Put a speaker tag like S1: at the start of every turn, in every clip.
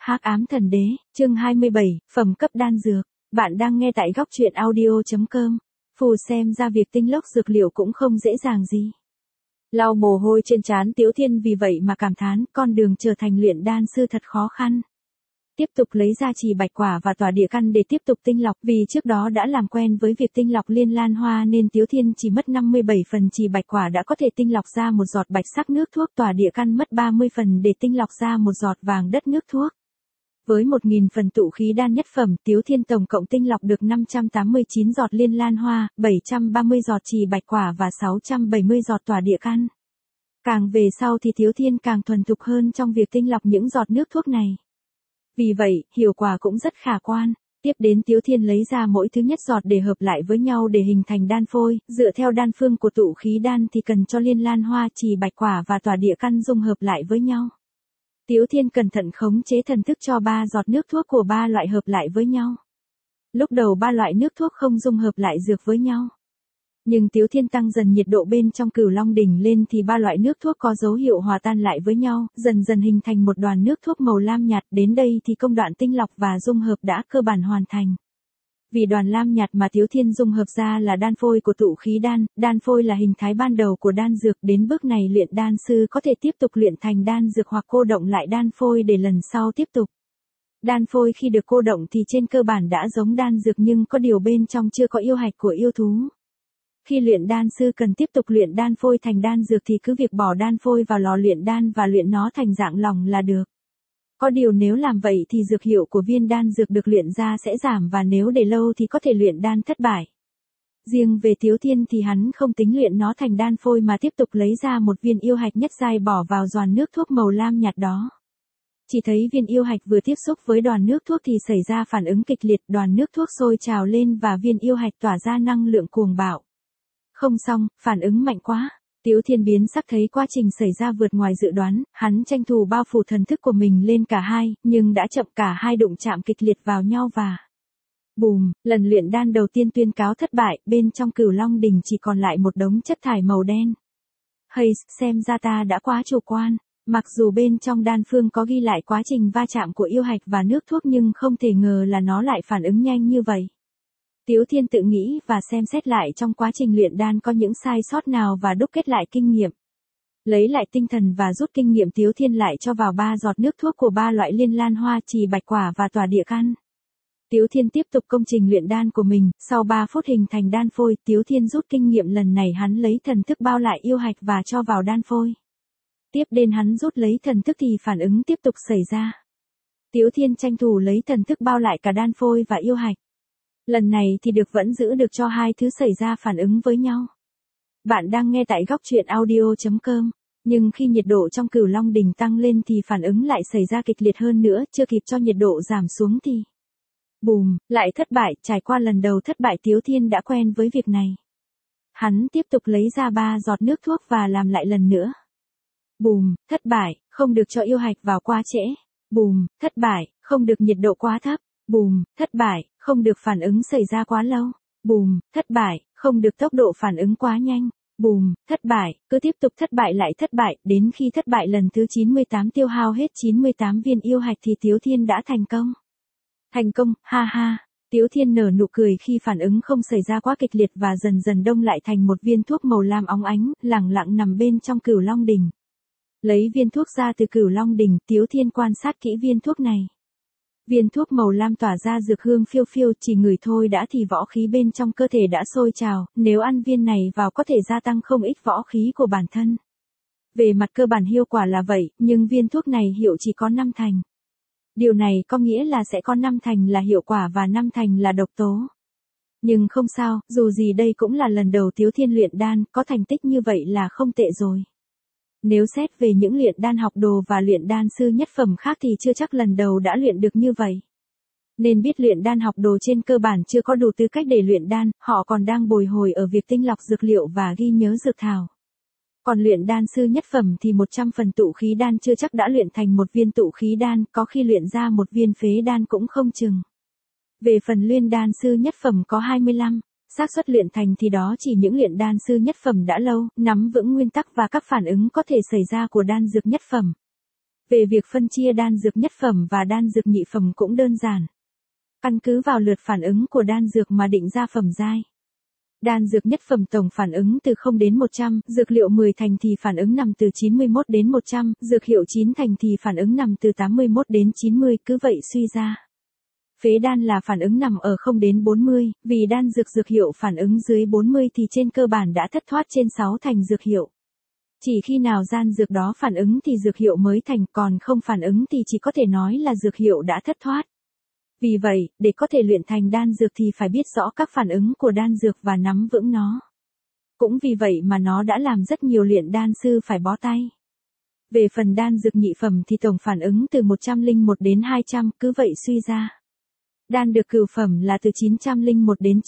S1: Hắc ám thần đế, chương 27, phẩm cấp đan dược. Bạn đang nghe tại góc truyện audio.com. Phù xem ra việc tinh lốc dược liệu cũng không dễ dàng gì. Lau mồ hôi trên trán Tiếu Thiên vì vậy mà cảm thán, con đường trở thành luyện đan sư thật khó khăn. Tiếp tục lấy ra trì bạch quả và tỏa địa căn để tiếp tục tinh lọc, vì trước đó đã làm quen với việc tinh lọc liên lan hoa nên Tiếu Thiên chỉ mất 57 phần trì bạch quả đã có thể tinh lọc ra một giọt bạch sắc nước thuốc, tỏa địa căn mất 30 phần để tinh lọc ra một giọt vàng đất nước thuốc. Với 1000 phần tụ khí đan nhất phẩm, Tiếu Thiên tổng cộng tinh lọc được 589 giọt liên lan hoa, 730 giọt trì bạch quả và 670 giọt tỏa địa căn. Càng về sau thì Tiếu Thiên càng thuần thục hơn trong việc tinh lọc những giọt nước thuốc này. Vì vậy, hiệu quả cũng rất khả quan. Tiếp đến Tiếu Thiên lấy ra mỗi thứ nhất giọt để hợp lại với nhau để hình thành đan phôi, dựa theo đan phương của tụ khí đan thì cần cho liên lan hoa, trì bạch quả và tỏa địa căn dung hợp lại với nhau. Tiếu Thiên cẩn thận khống chế thần thức cho 3 giọt nước thuốc của 3 loại hợp lại với nhau. Lúc đầu 3 loại nước thuốc không dung hợp lại dược với nhau. Nhưng Tiếu Thiên tăng dần nhiệt độ bên trong Cửu Long đỉnh lên thì 3 loại nước thuốc có dấu hiệu hòa tan lại với nhau, dần dần hình thành một đoàn nước thuốc màu lam nhạt, đến đây thì công đoạn tinh lọc và dung hợp đã cơ bản hoàn thành. Vì đoàn lam nhạt mà Tiếu Thiên dung hợp ra là đan phôi của tụ khí đan phôi là hình thái ban đầu của đan dược, đến bước này luyện đan sư có thể tiếp tục luyện thành đan dược hoặc cô động lại đan phôi để lần sau tiếp tục. Đan phôi khi được cô động thì trên cơ bản đã giống đan dược nhưng có điều bên trong chưa có yêu hạch của yêu thú. Khi luyện đan sư cần tiếp tục luyện đan phôi thành đan dược thì cứ việc bỏ đan phôi vào lò luyện đan và luyện nó thành dạng lỏng là được. Có điều nếu làm vậy thì dược hiệu của viên đan dược được luyện ra sẽ giảm và nếu để lâu thì có thể luyện đan thất bại. Riêng về Tiếu Thiên thì hắn không tính luyện nó thành đan phôi mà tiếp tục lấy ra một viên yêu hạch nhất giai bỏ vào giòn nước thuốc màu lam nhạt đó. Chỉ thấy viên yêu hạch vừa tiếp xúc với đoàn nước thuốc thì xảy ra phản ứng kịch liệt, đoàn nước thuốc sôi trào lên và viên yêu hạch tỏa ra năng lượng cuồng bạo. Không xong, phản ứng mạnh quá. Tiếu Thiên biến sắc thấy quá trình xảy ra vượt ngoài dự đoán, hắn tranh thủ bao phủ thần thức của mình lên cả hai, nhưng đã chậm, cả hai đụng chạm kịch liệt vào nhau và bùm, lần luyện đan đầu tiên tuyên cáo thất bại, bên trong Cửu Long đỉnh chỉ còn lại một đống chất thải màu đen. Hay, xem ra ta đã quá chủ quan, mặc dù bên trong đan phương có ghi lại quá trình va chạm của yêu hạch và nước thuốc nhưng không thể ngờ là nó lại phản ứng nhanh như vậy. Tiếu Thiên tự nghĩ và xem xét lại trong quá trình luyện đan có những sai sót nào và đúc kết lại kinh nghiệm. Lấy lại tinh thần và rút kinh nghiệm, Tiếu Thiên lại cho vào 3 giọt nước thuốc của 3 loại liên lan hoa, trì bạch quả và tỏa địa căn. Tiếu Thiên tiếp tục công trình luyện đan của mình, sau 3 phút hình thành đan phôi, Tiếu Thiên rút kinh nghiệm lần này hắn lấy thần thức bao lại yêu hạch và cho vào đan phôi. Tiếp đến hắn rút lấy thần thức thì phản ứng tiếp tục xảy ra. Tiếu Thiên tranh thủ lấy thần thức bao lại cả đan phôi và yêu hạch. Lần này thì vẫn giữ được cho hai thứ xảy ra phản ứng với nhau. Bạn đang nghe tại góc truyện audio.com. Nhưng khi nhiệt độ trong Cửu Long đỉnh tăng lên thì phản ứng lại xảy ra kịch liệt hơn nữa, chưa kịp cho nhiệt độ giảm xuống thì bùm, lại thất bại. Trải qua lần đầu thất bại, Tiếu Thiên đã quen với việc này. Hắn tiếp tục lấy ra 3 giọt nước thuốc và làm lại lần nữa. Bùm, thất bại, không được cho yêu hạch vào quá trễ. Bùm, thất bại, không được nhiệt độ quá thấp. Bùm, thất bại, không được phản ứng xảy ra quá lâu. Bùm, thất bại, không được tốc độ phản ứng quá nhanh. Bùm, thất bại, cứ tiếp tục thất bại lại thất bại, đến khi thất bại lần thứ 98 tiêu hao hết 98 viên yêu hạch thì Tiếu Thiên đã thành công. Thành công, ha ha. Tiếu Thiên nở nụ cười khi phản ứng không xảy ra quá kịch liệt và dần dần đông lại thành một viên thuốc màu lam óng ánh, lẳng lặng nằm bên trong Cửu Long đỉnh. Lấy viên thuốc ra từ Cửu Long đỉnh, Tiếu Thiên quan sát kỹ viên thuốc này. Viên thuốc màu lam tỏa ra dược hương phiêu phiêu, chỉ ngửi thôi đã thì võ khí bên trong cơ thể đã sôi trào, nếu ăn viên này vào có thể gia tăng không ít võ khí của bản thân. Về mặt cơ bản hiệu quả là vậy, nhưng viên thuốc này hiệu chỉ có 5 thành. Điều này có nghĩa là sẽ có 5 thành là hiệu quả và 5 thành là độc tố. Nhưng không sao, dù gì đây cũng là lần đầu Tiếu Thiên luyện đan, có thành tích như vậy là không tệ rồi. Nếu xét về những luyện đan học đồ và luyện đan sư nhất phẩm khác thì chưa chắc lần đầu đã luyện được như vậy. Nên biết luyện đan học đồ trên cơ bản chưa có đủ tư cách để luyện đan, họ còn đang bồi hồi ở việc tinh lọc dược liệu và ghi nhớ dược thảo. Còn luyện đan sư nhất phẩm thì 100 phần tụ khí đan chưa chắc đã luyện thành một viên tụ khí đan, có khi luyện ra một viên phế đan cũng không chừng. Về phần luyện đan sư nhất phẩm có 25. Xác suất luyện thành thì đó chỉ những luyện đan sư nhất phẩm đã lâu, nắm vững nguyên tắc và các phản ứng có thể xảy ra của đan dược nhất phẩm. Về việc phân chia đan dược nhất phẩm và đan dược nhị phẩm cũng đơn giản. Căn cứ vào lượt phản ứng của đan dược mà định ra phẩm giai. Đan dược nhất phẩm tổng phản ứng từ 0 đến 100, dược liệu 10 thành thì phản ứng nằm từ 91 đến 100, dược hiệu 9 thành thì phản ứng nằm từ 81 đến 90, cứ vậy suy ra. Phế đan là phản ứng nằm ở 0 đến 40, vì đan dược hiệu phản ứng dưới 40 thì trên cơ bản đã thất thoát trên 6 thành dược hiệu. Chỉ khi nào gian dược đó phản ứng thì dược hiệu mới thành, còn không phản ứng thì chỉ có thể nói là dược hiệu đã thất thoát. Vì vậy, để có thể luyện thành đan dược thì phải biết rõ các phản ứng của đan dược và nắm vững nó. Cũng vì vậy mà nó đã làm rất nhiều luyện đan sư phải bó tay. Về phần đan dược nhị phẩm thì tổng phản ứng từ 101 đến 200, cứ vậy suy ra. Đan dược cửu phẩm là từ 901 đến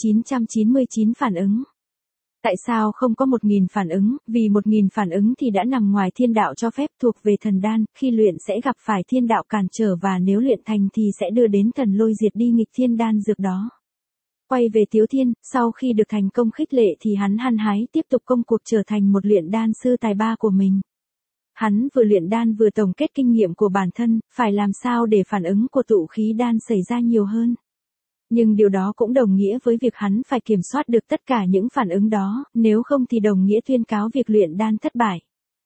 S1: 999 phản ứng. Tại sao không có 1000 phản ứng? Vì 1000 phản ứng thì đã nằm ngoài thiên đạo cho phép, thuộc về thần đan, khi luyện sẽ gặp phải thiên đạo cản trở và nếu luyện thành thì sẽ đưa đến thần lôi diệt đi nghịch thiên đan dược đó. Quay về Tiếu Thiên, sau khi được thành công khích lệ thì hắn hăng hái tiếp tục công cuộc trở thành một luyện đan sư tài ba của mình. Hắn vừa luyện đan vừa tổng kết kinh nghiệm của bản thân, phải làm sao để phản ứng của tụ khí đan xảy ra nhiều hơn. Nhưng điều đó cũng đồng nghĩa với việc hắn phải kiểm soát được tất cả những phản ứng đó, nếu không thì đồng nghĩa tuyên cáo việc luyện đan thất bại.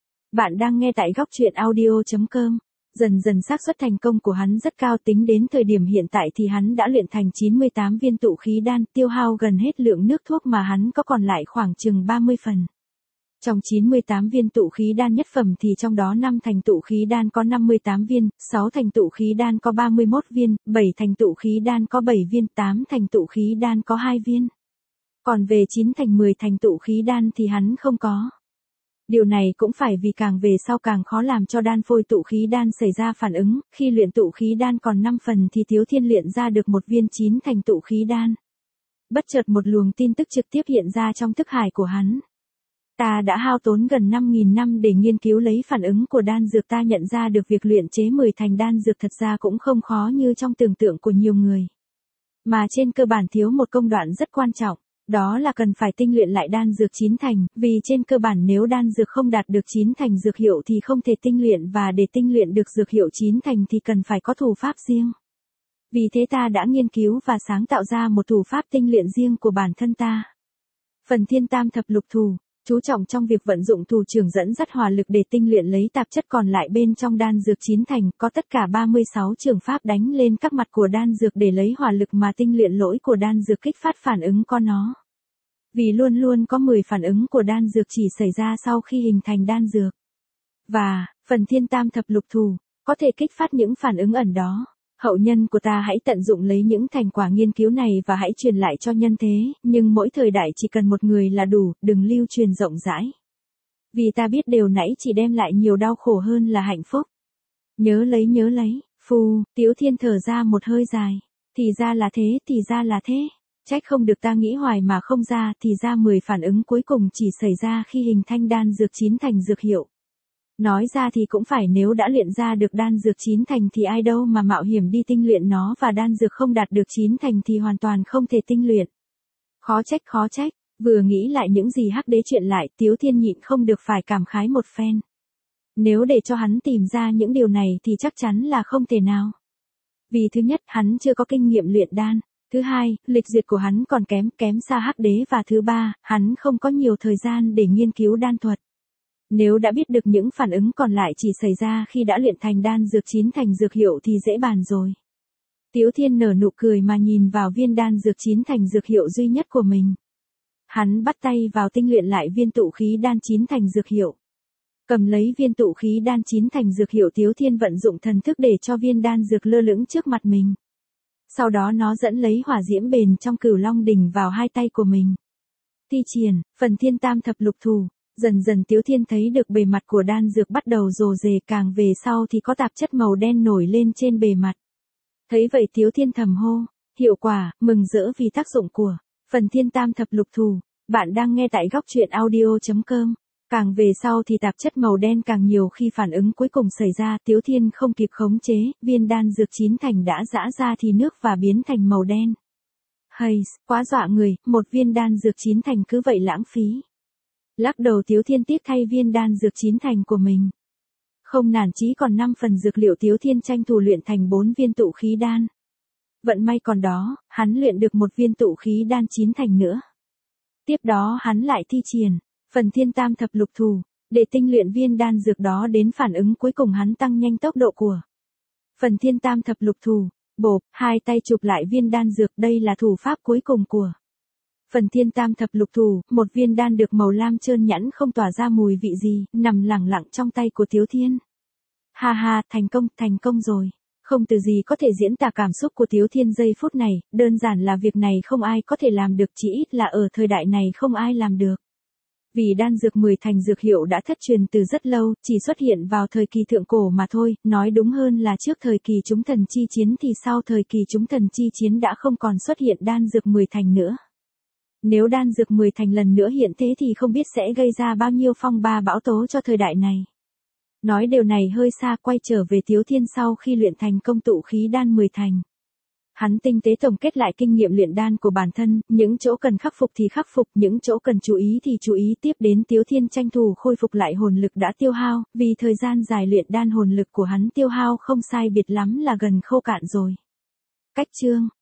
S1: Bạn đang nghe tại góc truyện audio.com. Dần dần xác suất thành công của hắn rất cao, tính đến thời điểm hiện tại thì hắn đã luyện thành 98 viên tụ khí đan, tiêu hao gần hết lượng nước thuốc mà hắn có còn lại khoảng chừng 30 phần. Trong 98 viên tụ khí đan nhất phẩm thì trong đó 5 thành tụ khí đan có 58 viên, 6 thành tụ khí đan có 31 viên, 7 thành tụ khí đan có 7 viên, 8 thành tụ khí đan có 2 viên. Còn về 9 thành 10 thành tụ khí đan thì hắn không có. Điều này cũng phải vì càng về sau càng khó làm cho đan phôi tụ khí đan xảy ra phản ứng, khi luyện tụ khí đan còn 5 phần thì Tiếu Thiên luyện ra được một viên 9 thành tụ khí đan. Bất chợt một luồng tin tức trực tiếp hiện ra trong thức hải của hắn. Ta đã hao tốn gần 5.000 năm để nghiên cứu lấy phản ứng của đan dược, ta nhận ra được việc luyện chế 10 thành đan dược thật ra cũng không khó như trong tưởng tượng của nhiều người. Mà trên cơ bản thiếu một công đoạn rất quan trọng, đó là cần phải tinh luyện lại đan dược 9 thành, vì trên cơ bản nếu đan dược không đạt được 9 thành dược hiệu thì không thể tinh luyện, và để tinh luyện được dược hiệu 9 thành thì cần phải có thủ pháp riêng. Vì thế ta đã nghiên cứu và sáng tạo ra một thủ pháp tinh luyện riêng của bản thân ta. Phần Thiên Tam Thập Lục Thủ, chú trọng trong việc vận dụng thủ trưởng dẫn dắt hỏa lực để tinh luyện lấy tạp chất còn lại bên trong đan dược 9 thành, có tất cả 36 trường pháp đánh lên các mặt của đan dược để lấy hỏa lực mà tinh luyện lỗi của đan dược, kích phát phản ứng có nó. Vì luôn luôn có 10 phản ứng của đan dược chỉ xảy ra sau khi hình thành đan dược. Và, phần Thiên Tam Thập Lục Thủ, có thể kích phát những phản ứng ẩn đó. Hậu nhân của ta hãy tận dụng lấy những thành quả nghiên cứu này và hãy truyền lại cho nhân thế, nhưng mỗi thời đại chỉ cần một người là đủ, đừng lưu truyền rộng rãi. Vì ta biết điều nãy chỉ đem lại nhiều đau khổ hơn là hạnh phúc. Nhớ lấy, phù, Tiếu Thiên thở ra một hơi dài. Thì ra là thế. Trách không được ta nghĩ hoài mà không ra, thì ra 10 phản ứng cuối cùng chỉ xảy ra khi hình thành đan dược 9 thành dược hiệu. Nói ra thì cũng phải, nếu đã luyện ra được đan dược 9 thành thì ai đâu mà mạo hiểm đi tinh luyện nó, và đan dược không đạt được 9 thành thì hoàn toàn không thể tinh luyện. Khó trách, vừa nghĩ lại những gì Hắc Đế chuyện lại, Tiếu Thiên nhịn không được phải cảm khái một phen. Nếu để cho hắn tìm ra những điều này thì chắc chắn là không thể nào. Vì thứ nhất, hắn chưa có kinh nghiệm luyện đan. Thứ hai, lịch duyệt của hắn còn kém xa Hắc Đế, và thứ ba, hắn không có nhiều thời gian để nghiên cứu đan thuật. Nếu đã biết được những phản ứng còn lại chỉ xảy ra khi đã luyện thành đan dược 9 thành dược hiệu thì dễ bàn rồi. Tiếu Thiên nở nụ cười mà nhìn vào viên đan dược 9 thành dược hiệu duy nhất của mình. Hắn bắt tay vào tinh luyện lại viên tụ khí đan 9 thành dược hiệu. Cầm lấy viên tụ khí đan 9 thành dược hiệu, Tiếu Thiên vận dụng thần thức để cho viên đan dược lơ lửng trước mặt mình. Sau đó nó dẫn lấy hỏa diễm bền trong Cửu Long đỉnh vào hai tay của mình. Thi triển, phần Thiên Tam Thập Lục Thủ. Dần dần Tiếu Thiên thấy được bề mặt của đan dược bắt đầu rồ rề, càng về sau thì có tạp chất màu đen nổi lên trên bề mặt. Thấy vậy Tiếu Thiên thầm hô, hiệu quả, mừng rỡ vì tác dụng của phần Thiên Tam Thập Lục Thủ. Bạn đang nghe tại góc truyện audio.com. Càng về sau thì tạp chất màu đen càng nhiều, khi phản ứng cuối cùng xảy ra, Tiếu Thiên không kịp khống chế, viên đan dược 9 thành đã giã ra thì nước và biến thành màu đen. Hay, quá dọa người, một viên đan dược 9 thành cứ vậy lãng phí. Lắc đầu Tiếu Thiên tiếc thay viên đan dược 9 thành của mình. Không nản chí còn 5 phần dược liệu Tiếu Thiên tranh thủ luyện thành 4 viên tụ khí đan. Vận may còn đó, hắn luyện được 1 viên tụ khí đan 9 thành nữa. Tiếp đó hắn lại thi triển phần thiên tam thập lục thủ, để tinh luyện viên đan dược đó đến phản ứng cuối cùng hắn tăng nhanh tốc độ của phần thiên tam thập lục thủ. Bộp, hai tay chụp lại viên đan dược, đây là thủ pháp cuối cùng của phần thiên tam thập lục thủ. Một viên đan được màu lam trơn nhẵn không tỏa ra mùi vị gì, nằm lẳng lặng trong tay của Tiếu Thiên. Ha ha, thành công rồi. Không từ gì có thể diễn tả cảm xúc của Tiếu Thiên giây phút này, đơn giản là việc này không ai có thể làm được, chỉ ít là ở thời đại này không ai làm được. Vì đan dược 10 thành dược hiệu đã thất truyền từ rất lâu, chỉ xuất hiện vào thời kỳ thượng cổ mà thôi, nói đúng hơn là trước thời kỳ chúng thần chi chiến thì sau thời kỳ chúng thần chi chiến đã không còn xuất hiện đan dược 10 thành nữa. Nếu đan dược 10 thành lần nữa hiện thế thì không biết sẽ gây ra bao nhiêu phong ba bão tố cho thời đại này. Nói điều này hơi xa, quay trở về Tiếu Thiên sau khi luyện thành công tụ khí đan 10 thành. Hắn tinh tế tổng kết lại kinh nghiệm luyện đan của bản thân, những chỗ cần khắc phục thì khắc phục, những chỗ cần chú ý thì chú ý. Tiếp đến Tiếu Thiên tranh thủ khôi phục lại hồn lực đã tiêu hao, vì thời gian dài luyện đan hồn lực của hắn tiêu hao không sai biệt lắm là gần khô cạn rồi. Cách chương